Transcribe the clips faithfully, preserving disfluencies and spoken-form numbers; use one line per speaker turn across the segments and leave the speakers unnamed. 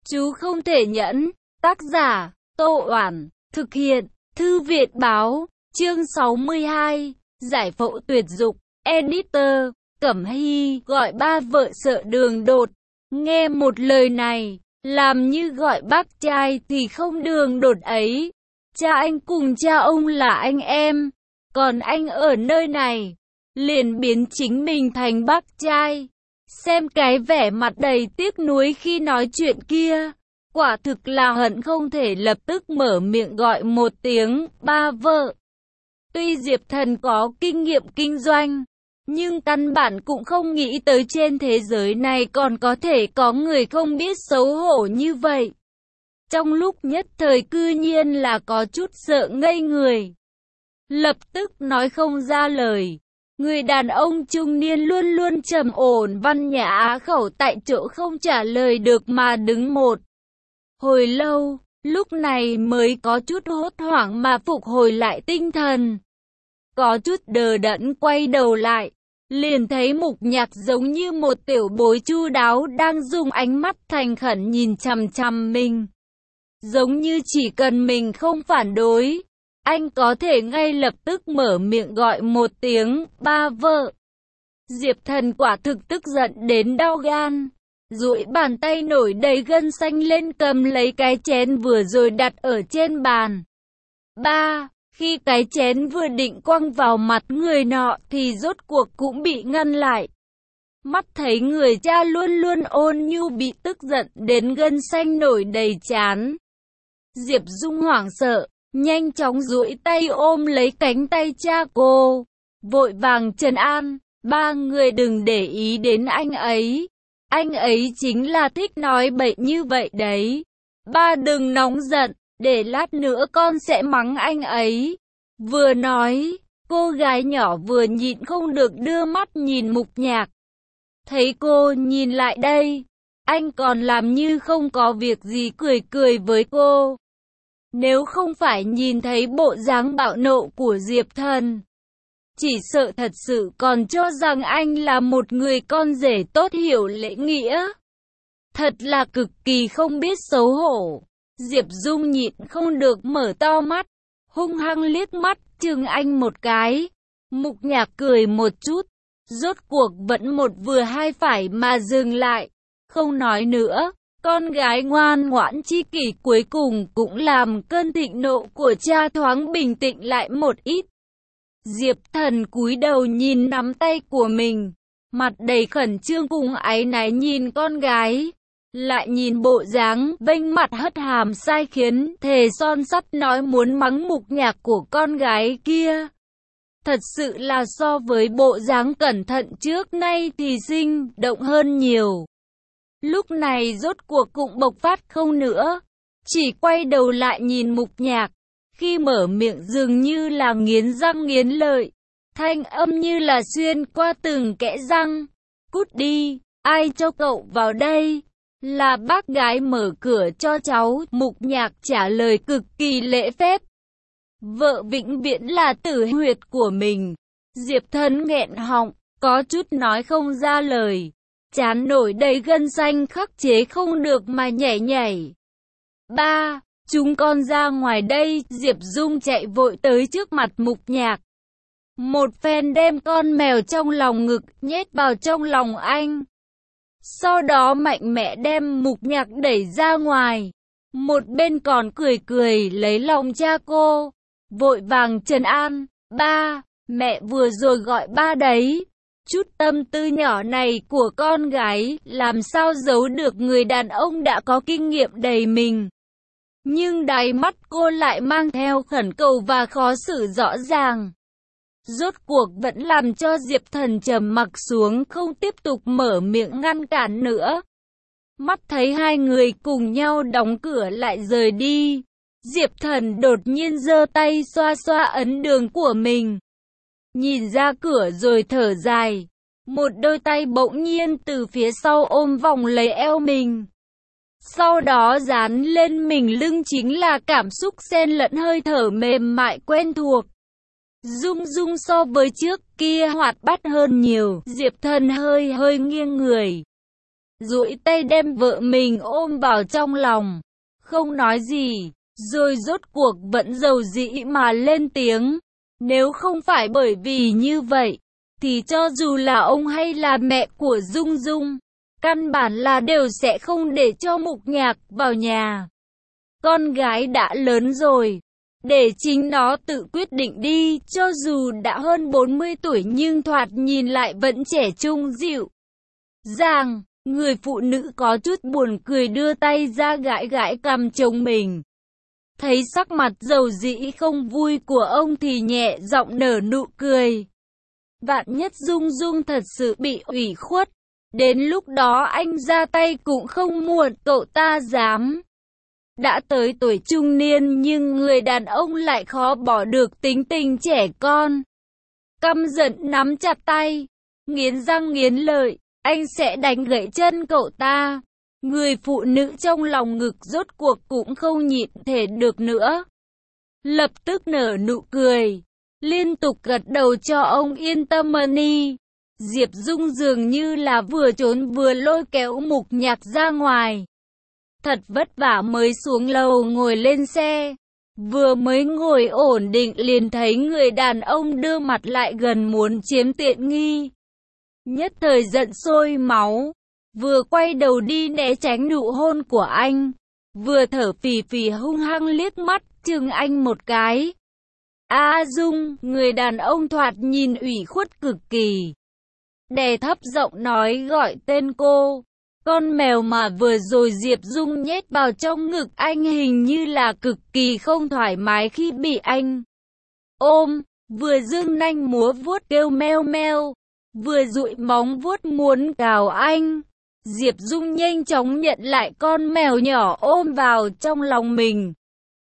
Chú không thể nhẫn. Tác giả, Tô Oản. Thực hiện, Thư viện Báo. Chương sáu mươi hai. Giải phẫu tuyệt dục. Editor, Cẩm Hy. Gọi ba vợ sợ đường đột. Nghe một lời này, làm như gọi bác trai thì không đường đột ấy. Cha anh cùng cha ông là anh em, còn anh ở nơi này, liền biến chính mình thành bác trai. Xem cái vẻ mặt đầy tiếc nuối khi nói chuyện kia, quả thực là hận không thể lập tức mở miệng gọi một tiếng ba vợ. Tuy Diệp Thần có kinh nghiệm kinh doanh, nhưng căn bản cũng không nghĩ tới trên thế giới này còn có thể có người không biết xấu hổ như vậy. Trong lúc nhất thời cư nhiên là có chút sợ ngây người. Lập tức nói không ra lời. Người đàn ông trung niên luôn luôn trầm ổn văn nhã á khẩu tại chỗ không trả lời được mà đứng một hồi lâu, lúc này mới có chút hốt hoảng mà phục hồi lại tinh thần. Có chút đờ đẫn quay đầu lại, liền thấy Mục Nhạc giống như một tiểu bối chu đáo đang dùng ánh mắt thành khẩn nhìn chằm chằm mình. Giống như chỉ cần mình không phản đối, anh có thể ngay lập tức mở miệng gọi một tiếng ba vợ. Diệp Thần quả thực tức giận đến đau gan, duỗi bàn tay nổi đầy gân xanh lên cầm lấy cái chén vừa rồi đặt ở trên bàn. Ba, khi cái chén vừa định quăng vào mặt người nọ thì rốt cuộc cũng bị ngăn lại. Mắt thấy người cha luôn luôn ôn nhu bị tức giận đến gân xanh nổi đầy trán. Diệp Dung hoảng sợ, nhanh chóng duỗi tay ôm lấy cánh tay cha cô, vội vàng trấn an, ba người đừng để ý đến anh ấy. Anh ấy chính là thích nói bậy như vậy đấy. Ba đừng nóng giận, để lát nữa con sẽ mắng anh ấy. Vừa nói, cô gái nhỏ vừa nhịn không được đưa mắt nhìn Mục Nhạc. Thấy cô nhìn lại đây, anh còn làm như không có việc gì cười cười với cô. Nếu không phải nhìn thấy bộ dáng bạo nộ của Diệp Thần, chỉ sợ thật sự còn cho rằng anh là một người con rể tốt hiểu lễ nghĩa. Thật là cực kỳ không biết xấu hổ. Diệp Dung nhịn không được mở to mắt, hung hăng liếc mắt chừng anh một cái. Mục Nhạc cười một chút, rốt cuộc vẫn một vừa hai phải mà dừng lại, không nói nữa. Con gái ngoan ngoãn chi kỷ cuối cùng cũng làm cơn thịnh nộ của cha thoáng bình tĩnh lại một ít. Diệp Thần cúi đầu nhìn nắm tay của mình, mặt đầy khẩn trương cùng áy náy nhìn con gái, lại nhìn bộ dáng vênh mặt hất hàm sai khiến thề son sắt nói muốn mắng Mục Nhạc của con gái kia. Thật sự là so với bộ dáng cẩn thận trước nay thì sinh động hơn nhiều. Lúc này rốt cuộc cũng bộc phát không nữa, chỉ quay đầu lại nhìn Mục Nhạc, khi mở miệng dường như là nghiến răng nghiến lợi, thanh âm như là xuyên qua từng kẽ răng. Cút đi, ai cho cậu vào đây? Là bác gái mở cửa cho cháu. Mục Nhạc trả lời cực kỳ lễ phép. Vợ vĩnh viễn là tử huyệt của mình. Diệp Thần nghẹn họng, có chút nói không ra lời. Chán nổi đầy gân xanh khắc chế không được mà nhảy nhảy. Ba, chúng con ra ngoài đây. Diệp Dung chạy vội tới trước mặt Mục Nhạc. Một phen đem con mèo trong lòng ngực nhét vào trong lòng anh. Sau đó mạnh mẽ đem Mục Nhạc đẩy ra ngoài. Một bên còn cười cười lấy lòng cha cô, vội vàng trấn an. Ba, mẹ vừa rồi gọi ba đấy. Chút tâm tư nhỏ này của con gái làm sao giấu được người đàn ông đã có kinh nghiệm đầy mình. Nhưng đáy mắt cô lại mang theo khẩn cầu và khó xử rõ ràng. Rốt cuộc vẫn làm cho Diệp Thần trầm mặc xuống, không tiếp tục mở miệng ngăn cản nữa. Mắt thấy hai người cùng nhau đóng cửa lại rời đi, Diệp Thần đột nhiên giơ tay xoa xoa ấn đường của mình. Nhìn ra cửa rồi thở dài, một đôi tay bỗng nhiên từ phía sau ôm vòng lấy eo mình. Sau đó dán lên mình lưng chính là cảm xúc xen lẫn hơi thở mềm mại quen thuộc. Dung Dung so với trước kia hoạt bát hơn nhiều. Diệp Thần hơi hơi nghiêng người, duỗi tay đem vợ mình ôm vào trong lòng, không nói gì, rồi rốt cuộc vẫn dầu dĩ mà lên tiếng. Nếu không phải bởi vì như vậy, thì cho dù là ông hay là mẹ của Dung Dung, căn bản là đều sẽ không để cho Mục Nhạc vào nhà. Con gái đã lớn rồi, để chính nó tự quyết định đi, cho dù đã hơn bốn mươi tuổi nhưng thoạt nhìn lại vẫn trẻ trung dịu dàng. Người phụ nữ có chút buồn cười đưa tay ra gãi gãi cằm chồng mình. Thấy sắc mặt dầu dĩ không vui của ông thì nhẹ giọng nở nụ cười. Vạn nhất Dung Dung thật sự bị ủy khuất, đến lúc đó anh ra tay cũng không muộn, cậu ta dám. Đã tới tuổi trung niên nhưng người đàn ông lại khó bỏ được tính tình trẻ con. Căm giận nắm chặt tay, nghiến răng nghiến lợi, anh sẽ đánh gãy chân cậu ta. Người phụ nữ trong lòng ngực rốt cuộc cũng không nhịn thể được nữa. Lập tức nở nụ cười, liên tục gật đầu cho ông yên tâm đi. Diệp Dung dường như là vừa trốn vừa lôi kéo Mục Nhạc ra ngoài. Thật vất vả mới xuống lầu ngồi lên xe. Vừa mới ngồi ổn định liền thấy người đàn ông đưa mặt lại gần muốn chiếm tiện nghi. Nhất thời giận sôi máu, vừa quay đầu đi né tránh nụ hôn của anh, vừa thở phì phì hung hăng liếc mắt chừng anh một cái. A Dung, người đàn ông thoạt nhìn ủy khuất cực kỳ, đè thấp giọng nói gọi tên cô. Con mèo mà vừa rồi Diệp Dung nhét vào trong ngực anh hình như là cực kỳ không thoải mái khi bị anh ôm, vừa dương nanh múa vuốt kêu meo meo, vừa dụi móng vuốt muốn cào anh. Diệp Dung nhanh chóng nhận lại con mèo nhỏ ôm vào trong lòng mình.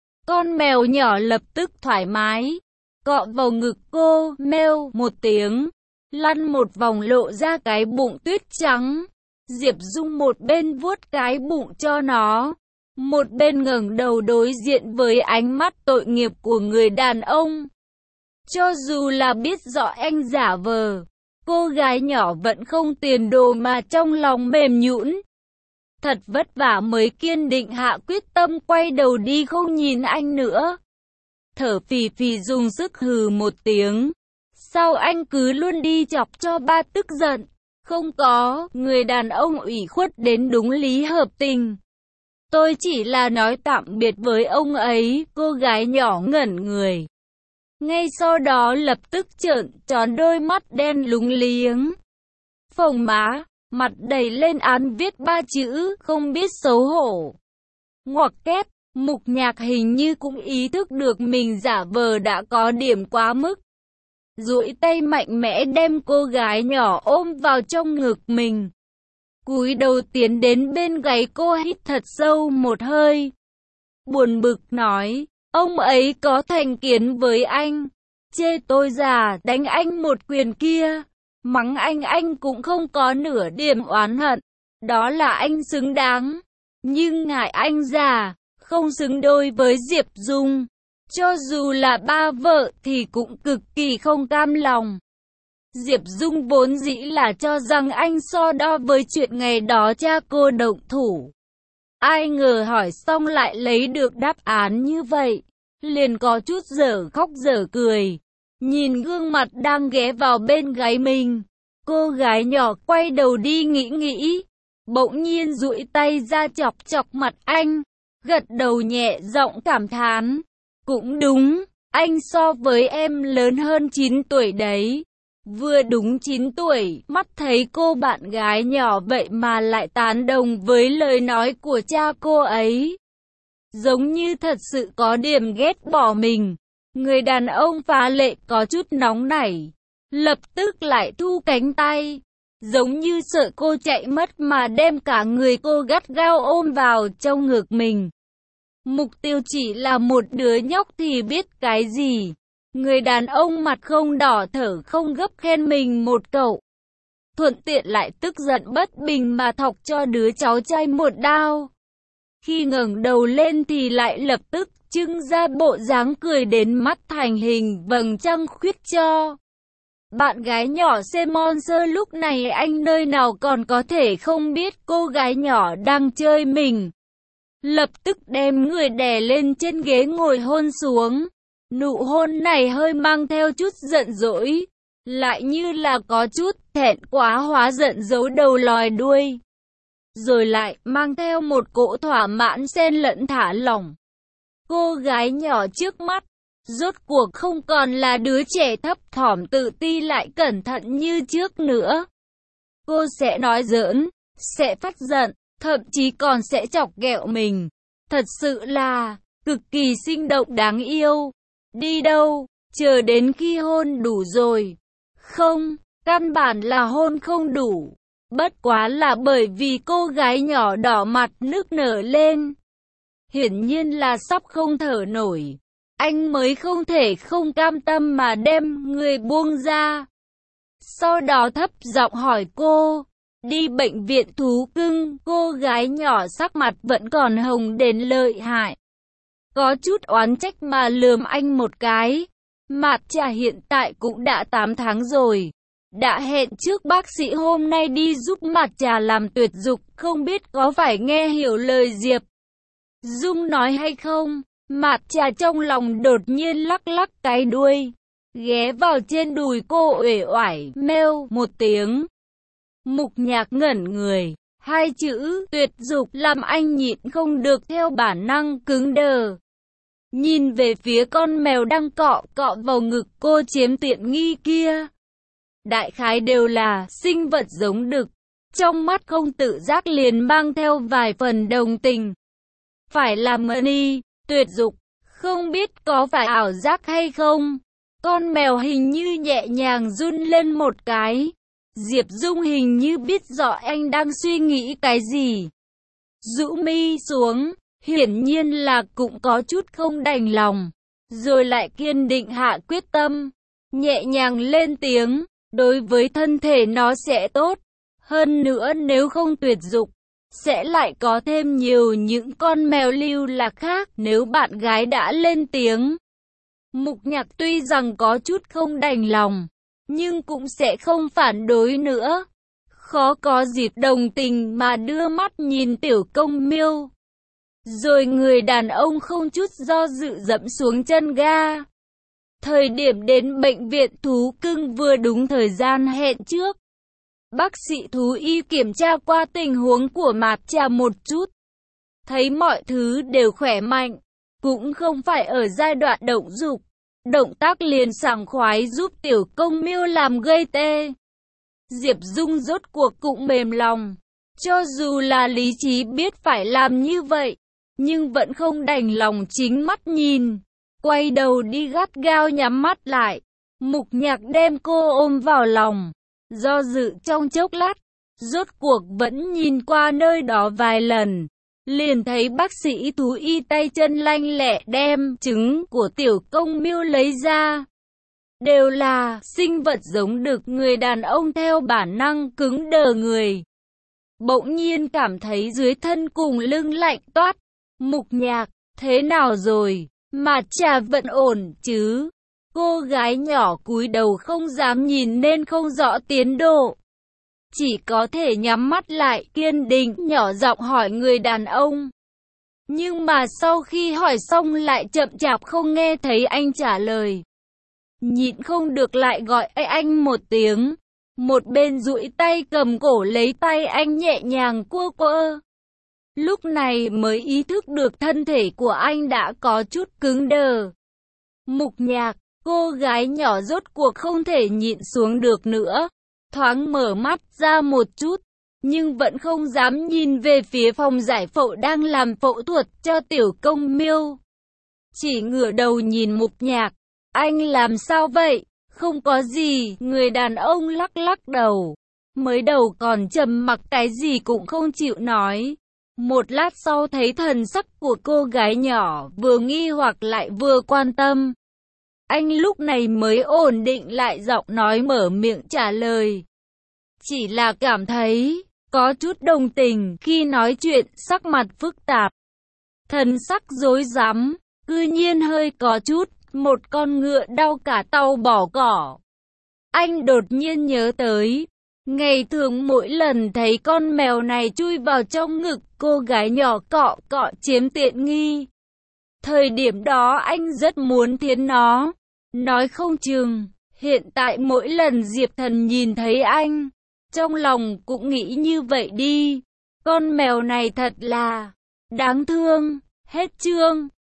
Con mèo nhỏ lập tức thoải mái, cọ vào ngực cô, meo một tiếng, lăn một vòng lộ ra cái bụng tuyết trắng. Diệp Dung một bên vuốt cái bụng cho nó, một bên ngẩng đầu đối diện với ánh mắt tội nghiệp của người đàn ông. Cho dù là biết rõ anh giả vờ, cô gái nhỏ vẫn không tiền đồ mà trong lòng mềm nhũn. Thật vất vả mới kiên định hạ quyết tâm quay đầu đi không nhìn anh nữa. Thở phì phì dùng sức hừ một tiếng. Sao anh cứ luôn đi chọc cho ba tức giận? Không có, người đàn ông ủy khuất đến đúng lý hợp tình. Tôi chỉ là nói tạm biệt với ông ấy, cô gái nhỏ ngẩn người. Ngay sau đó lập tức trợn tròn đôi mắt đen lúng liếng. Phồng má, mặt đầy lên án viết ba chữ, không biết xấu hổ. Ngoặc kép, Mục Nhạc hình như cũng ý thức được mình giả vờ đã có điểm quá mức. Duỗi tay mạnh mẽ đem cô gái nhỏ ôm vào trong ngực mình. Cúi đầu tiến đến bên gáy cô hít thật sâu một hơi. Buồn bực nói, ông ấy có thành kiến với anh. Chê tôi già, đánh anh một quyền kia. Mắng anh anh cũng không có nửa điểm oán hận. Đó là anh xứng đáng. Nhưng ngại anh già, không xứng đôi với Diệp Dung. Cho dù là ba vợ thì cũng cực kỳ không cam lòng. Diệp Dung vốn dĩ là cho rằng anh so đo với chuyện ngày đó cha cô động thủ. Ai ngờ hỏi xong lại lấy được đáp án như vậy. Liền có chút dở khóc dở cười. Nhìn gương mặt đang ghé vào bên gáy mình. Cô gái nhỏ quay đầu đi nghĩ nghĩ. Bỗng nhiên duỗi tay ra chọc chọc mặt anh. Gật đầu nhẹ giọng cảm thán. Cũng đúng, anh so với em lớn hơn chín tuổi đấy. Vừa đúng chín tuổi, mắt thấy cô bạn gái nhỏ vậy mà lại tán đồng với lời nói của cha cô ấy. Giống như thật sự có điểm ghét bỏ mình. Người đàn ông phá lệ có chút nóng nảy. Lập tức lại thu cánh tay. Giống như sợ cô chạy mất mà đem cả người cô gắt gao ôm vào trong ngực mình. Mục tiêu chỉ là một đứa nhóc thì biết cái gì. Người đàn ông mặt không đỏ thở không gấp khen mình một cậu. Thuận tiện lại tức giận bất bình mà thọc cho đứa cháu trai một đao. Khi ngẩng đầu lên thì lại lập tức trưng ra bộ dáng cười đến mắt thành hình vầng trăng khuyết cho. Bạn gái nhỏ Semonser lúc này anh nơi nào còn có thể không biết cô gái nhỏ đang chơi mình. Lập tức đem người đè lên trên ghế ngồi hôn xuống. Nụ hôn này hơi mang theo chút giận dỗi, lại như là có chút thẹn quá hóa giận giấu đầu lòi đuôi. Rồi lại mang theo một cỗ thỏa mãn xen lẫn thả lỏng. Cô gái nhỏ trước mắt, rốt cuộc không còn là đứa trẻ thấp thỏm tự ti lại cẩn thận như trước nữa. Cô sẽ nói giỡn, sẽ phát giận, thậm chí còn sẽ chọc ghẹo mình. Thật sự là cực kỳ sinh động đáng yêu. Đi đâu, chờ đến khi hôn đủ rồi. Không, căn bản là hôn không đủ. Bất quá là bởi vì cô gái nhỏ đỏ mặt nức nở lên. Hiển nhiên là sắp không thở nổi. Anh mới không thể không cam tâm mà đem người buông ra. Sau đó thấp giọng hỏi cô, đi bệnh viện thú cưng. Cô gái nhỏ sắc mặt vẫn còn hồng đến lợi hại. Có chút oán trách mà lườm anh một cái. Mạt Trà hiện tại cũng đã tám tháng rồi. Đã hẹn trước bác sĩ hôm nay đi giúp Mạt Trà làm tuyệt dục, không biết có phải nghe hiểu lời Diệp Dung nói hay không? Mạt Trà trong lòng đột nhiên lắc lắc cái đuôi, ghé vào trên đùi cô uể oải, meo một tiếng. Mục Nhạc ngẩn người, hai chữ tuyệt dục làm anh nhịn không được theo bản năng cứng đờ. Nhìn về phía con mèo đang cọ cọ vào ngực cô chiếm tiện nghi kia. Đại khái đều là sinh vật giống đực, trong mắt không tự giác liền mang theo vài phần đồng tình. Phải làm money, tuyệt dục, không biết có phải ảo giác hay không. Con mèo hình như nhẹ nhàng run lên một cái. Diệp Dung hình như biết rõ anh đang suy nghĩ cái gì. Rũ mi xuống, hiển nhiên là cũng có chút không đành lòng. Rồi lại kiên định hạ quyết tâm, nhẹ nhàng lên tiếng, đối với thân thể nó sẽ tốt. Hơn nữa nếu không tuyệt dục, sẽ lại có thêm nhiều những con mèo lưu lạc khác. Nếu bạn gái đã lên tiếng, Mục Nhạc tuy rằng có chút không đành lòng, nhưng cũng sẽ không phản đối nữa. Khó có dịp đồng tình mà đưa mắt nhìn Tiểu Công Miêu. Rồi người đàn ông không chút do dự dẫm xuống chân ga. Thời điểm đến bệnh viện thú cưng vừa đúng thời gian hẹn trước. Bác sĩ thú y kiểm tra qua tình huống của Mạt Trà một chút. Thấy mọi thứ đều khỏe mạnh, cũng không phải ở giai đoạn động dục. Động tác liền sảng khoái giúp Tiểu Công Miêu làm gây tê. Diệp Dung rốt cuộc cũng mềm lòng. Cho dù là lý trí biết phải làm như vậy, nhưng vẫn không đành lòng chính mắt nhìn. Quay đầu đi gắt gao nhắm mắt lại. Mục Nhạc đem cô ôm vào lòng. Do dự trong chốc lát, rốt cuộc vẫn nhìn qua nơi đó vài lần. Liền thấy bác sĩ thú y tay chân lanh lẹ đem trứng của Tiểu Công Miêu lấy ra. Đều là sinh vật giống đực. Người đàn ông theo bản năng cứng đờ người. Bỗng nhiên cảm thấy dưới thân cùng lưng lạnh toát. Mục Nhạc, thế nào rồi? Mạt Trà vẫn ổn chứ? Cô gái nhỏ cúi đầu không dám nhìn nên không rõ tiến độ. Chỉ có thể nhắm mắt lại kiên định nhỏ giọng hỏi người đàn ông. Nhưng mà sau khi hỏi xong lại chậm chạp không nghe thấy anh trả lời. Nhịn không được lại gọi anh một tiếng. Một bên duỗi tay cầm cổ lấy tay anh nhẹ nhàng cua quơ. Lúc này mới ý thức được thân thể của anh đã có chút cứng đờ. Mục Nhạc, cô gái nhỏ rốt cuộc không thể nhịn xuống được nữa. Thoáng mở mắt ra một chút, nhưng vẫn không dám nhìn về phía phòng giải phẫu đang làm phẫu thuật cho Tiểu Công Miêu. Chỉ ngửa đầu nhìn Mục Nhạc. Anh làm sao vậy? Không có gì. Người đàn ông lắc lắc đầu. Mới đầu còn trầm mặc cái gì cũng không chịu nói. Một lát sau thấy thần sắc của cô gái nhỏ vừa nghi hoặc lại vừa quan tâm. Anh lúc này mới ổn định lại giọng nói mở miệng trả lời. Chỉ là cảm thấy có chút đồng tình khi nói chuyện, sắc mặt phức tạp. Thần sắc rối rắm, cư nhiên hơi có chút, một con ngựa đau cả tàu bỏ cỏ. Anh đột nhiên nhớ tới, ngày thường mỗi lần thấy con mèo này chui vào trong ngực cô gái nhỏ cọ cọ chiếm tiện nghi. Thời điểm đó anh rất muốn thiến nó. Nói không chừng, hiện tại mỗi lần Diệp Thần nhìn thấy anh, trong lòng cũng nghĩ như vậy đi. Con mèo này thật là đáng thương. Hết chương.